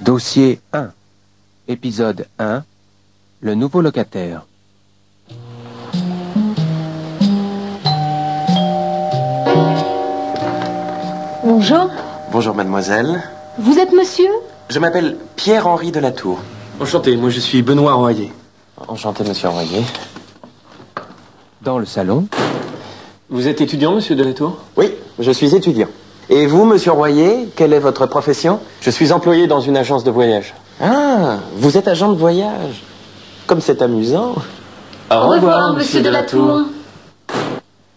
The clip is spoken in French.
Dossier 1. Épisode 1. Le nouveau locataire. Bonjour. Bonjour mademoiselle. Vous êtes monsieur ? Je m'appelle Pierre-Henri Delatour. Enchanté, moi je suis Benoît Royer. Enchanté monsieur Royer. Dans le salon. Vous êtes étudiant, monsieur Delatour ? Oui, je suis étudiant. Et vous, monsieur Royer, quelle est votre profession? Je suis employé dans une agence de voyage. Ah, vous êtes agent de voyage. Comme c'est amusant. Au revoir, monsieur Delatour.